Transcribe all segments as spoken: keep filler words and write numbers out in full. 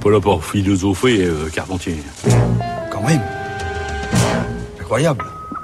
pas là pour philosopher, euh, Carpentier. Quand même. Incroyable.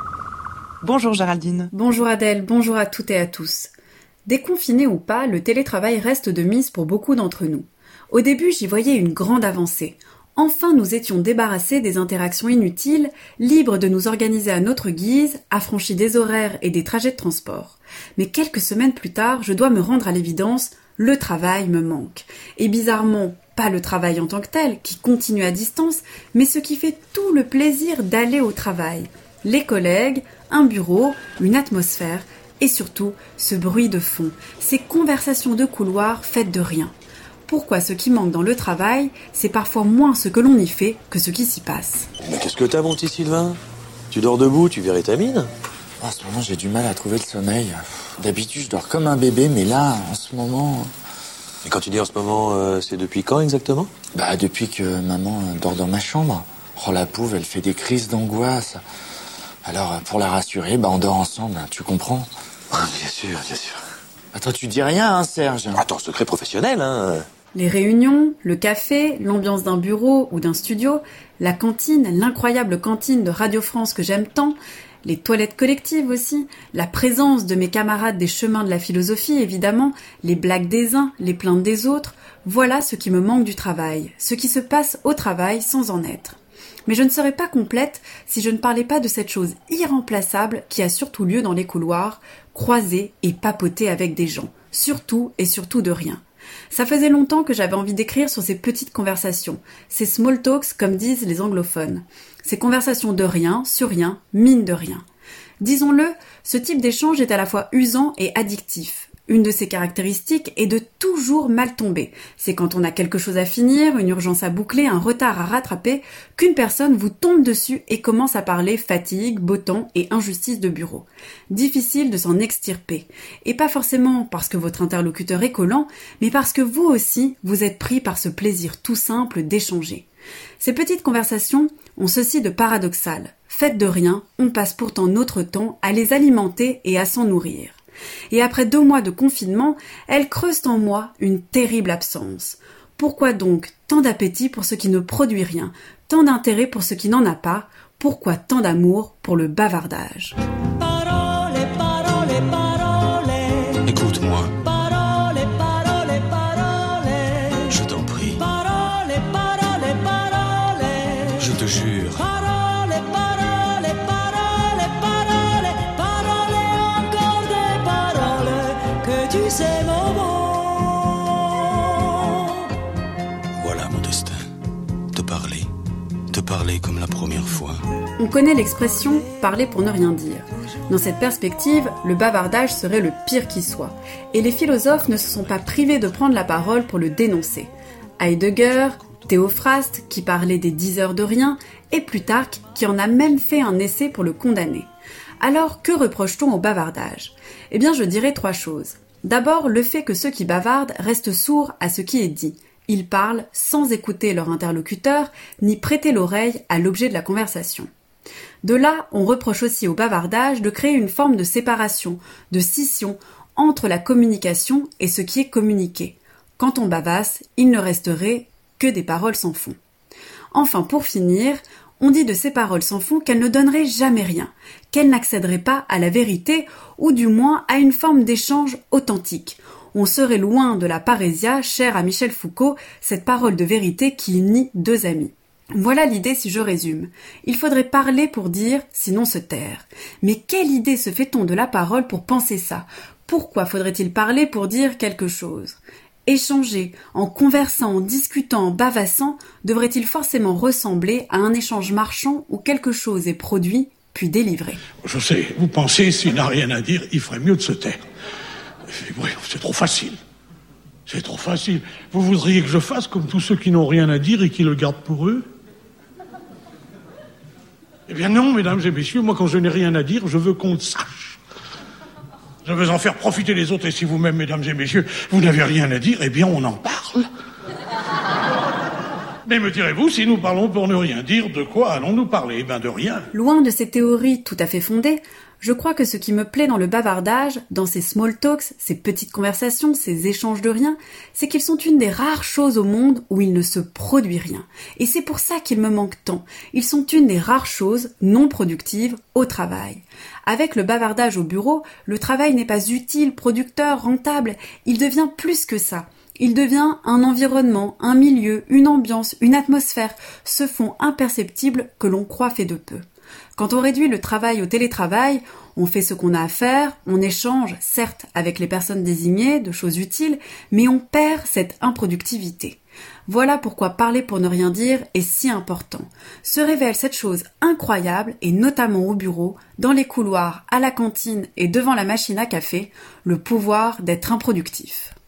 Bonjour Géraldine. Bonjour Adèle, bonjour à toutes et à tous. Déconfiné ou pas, le télétravail reste de mise pour beaucoup d'entre nous. Au début, j'y voyais une grande avancée. Enfin, nous étions débarrassés des interactions inutiles, libres de nous organiser à notre guise, affranchis des horaires et des trajets de transport. Mais quelques semaines plus tard, je dois me rendre à l'évidence, le travail me manque. Et bizarrement, pas le travail en tant que tel, qui continue à distance, mais ce qui fait tout le plaisir d'aller au travail. Les collègues, un bureau, une atmosphère, et surtout, ce bruit de fond, ces conversations de couloir faites de rien. Pourquoi ce qui manque dans le travail, c'est parfois moins ce que l'on y fait que ce qui s'y passe. Mais qu'est-ce que t'as, mon petit Sylvain ? Tu dors debout, tu verrais ta mine ? En ce moment, j'ai du mal à trouver le sommeil. D'habitude, je dors comme un bébé, mais là, en ce moment... Et quand tu dis en ce moment, euh, c'est depuis quand exactement ? Bah, depuis que maman dort dans ma chambre. Oh, la pauvre, elle fait des crises d'angoisse. Alors, pour la rassurer, bah, on dort ensemble, tu comprends ? Ah, bien sûr, bien sûr. Attends, tu dis rien, hein, Serge ? Attends, secret professionnel, hein. Les réunions, le café, l'ambiance d'un bureau ou d'un studio, la cantine, l'incroyable cantine de Radio France que j'aime tant, les toilettes collectives aussi, la présence de mes camarades des chemins de la philosophie évidemment, les blagues des uns, les plaintes des autres, voilà ce qui me manque du travail, ce qui se passe au travail sans en être. Mais je ne serais pas complète si je ne parlais pas de cette chose irremplaçable qui a surtout lieu dans les couloirs, croiser et papoter avec des gens, surtout et surtout de rien. Ça faisait longtemps que j'avais envie d'écrire sur ces petites conversations, ces small talks comme disent les anglophones. Ces conversations de rien, sur rien, mine de rien. Disons-le, ce type d'échange est à la fois usant et addictif. Une de ses caractéristiques est de toujours mal tomber. C'est quand on a quelque chose à finir, une urgence à boucler, un retard à rattraper, qu'une personne vous tombe dessus et commence à parler fatigue, beau temps et injustice de bureau. Difficile de s'en extirper. Et pas forcément parce que votre interlocuteur est collant, mais parce que vous aussi, vous êtes pris par ce plaisir tout simple d'échanger. Ces petites conversations ont ceci de paradoxal. Faites de rien, on passe pourtant notre temps à les alimenter et à s'en nourrir. Et après deux mois de confinement, elles creusent en moi une terrible absence. Pourquoi donc tant d'appétit pour ce qui ne produit rien, tant d'intérêt pour ce qui n'en a pas, pourquoi tant d'amour pour le bavardage ? Parole, parole, parole. Écoute-moi. Parole, parole, parole. Je t'en prie. Parole, parole, parole. Je te jure. Parole, parole, parole, parole. Parole, encore des paroles que tu sais mon mot. Voilà mon destin. Te parler. Te parler comme la première fois. On connaît l'expression « parler pour ne rien dire ». Dans cette perspective, le bavardage serait le pire qui soit. Et les philosophes ne se sont pas privés de prendre la parole pour le dénoncer. Heidegger, Théophraste, qui parlait des dix heures de rien, et Plutarque, qui en a même fait un essai pour le condamner. Alors, que reproche-t-on au bavardage ? Eh bien, je dirais trois choses. D'abord, le fait que ceux qui bavardent restent sourds à ce qui est dit. Ils parlent sans écouter leur interlocuteur, ni prêter l'oreille à l'objet de la conversation. De là, on reproche aussi au bavardage de créer une forme de séparation, de scission entre la communication et ce qui est communiqué. Quand on bavasse, il ne resterait que des paroles sans fond. Enfin, pour finir, on dit de ces paroles sans fond qu'elles ne donneraient jamais rien, qu'elles n'accéderaient pas à la vérité, ou du moins à une forme d'échange authentique. On serait loin de la parésia chère à Michel Foucault, cette parole de vérité qui unit deux amis. Voilà l'idée si je résume. Il faudrait parler pour dire, sinon se taire. Mais quelle idée se fait-on de la parole pour penser ça ? Pourquoi faudrait-il parler pour dire quelque chose ? Échanger, en conversant, en discutant, en bavassant, devrait-il forcément ressembler à un échange marchand où quelque chose est produit, puis délivré ? Je sais, vous pensez, s'il n'a rien à dire, il ferait mieux de se taire. Oui, c'est trop facile. C'est trop facile. Vous voudriez que je fasse comme tous ceux qui n'ont rien à dire et qui le gardent pour eux ? Eh bien non, mesdames et messieurs, moi quand je n'ai rien à dire, je veux qu'on le sache. Je veux en faire profiter les autres, et si vous-même, mesdames et messieurs, vous n'avez rien à dire, eh bien on en parle. Mais me direz-vous, si nous parlons pour ne rien dire, de quoi allons-nous parler ? Eh bien de rien. Loin de ces théories tout à fait fondées, Je crois que ce qui me plaît dans le bavardage, dans ces small talks, ces petites conversations, ces échanges de rien, c'est qu'ils sont une des rares choses au monde où il ne se produit rien. Et c'est pour ça qu'ils me manquent tant. Ils sont une des rares choses non productives au travail. Avec le bavardage au bureau, le travail n'est pas utile, producteur, rentable, il devient plus que ça. Il devient un environnement, un milieu, une ambiance, une atmosphère, ce fond imperceptible que l'on croit fait de peu. Quand on réduit le travail au télétravail, on fait ce qu'on a à faire, on échange, certes, avec les personnes désignées, de choses utiles, mais on perd cette improductivité. Voilà pourquoi parler pour ne rien dire est si important. Se révèle cette chose incroyable, et notamment au bureau, dans les couloirs, à la cantine et devant la machine à café, le pouvoir d'être improductif.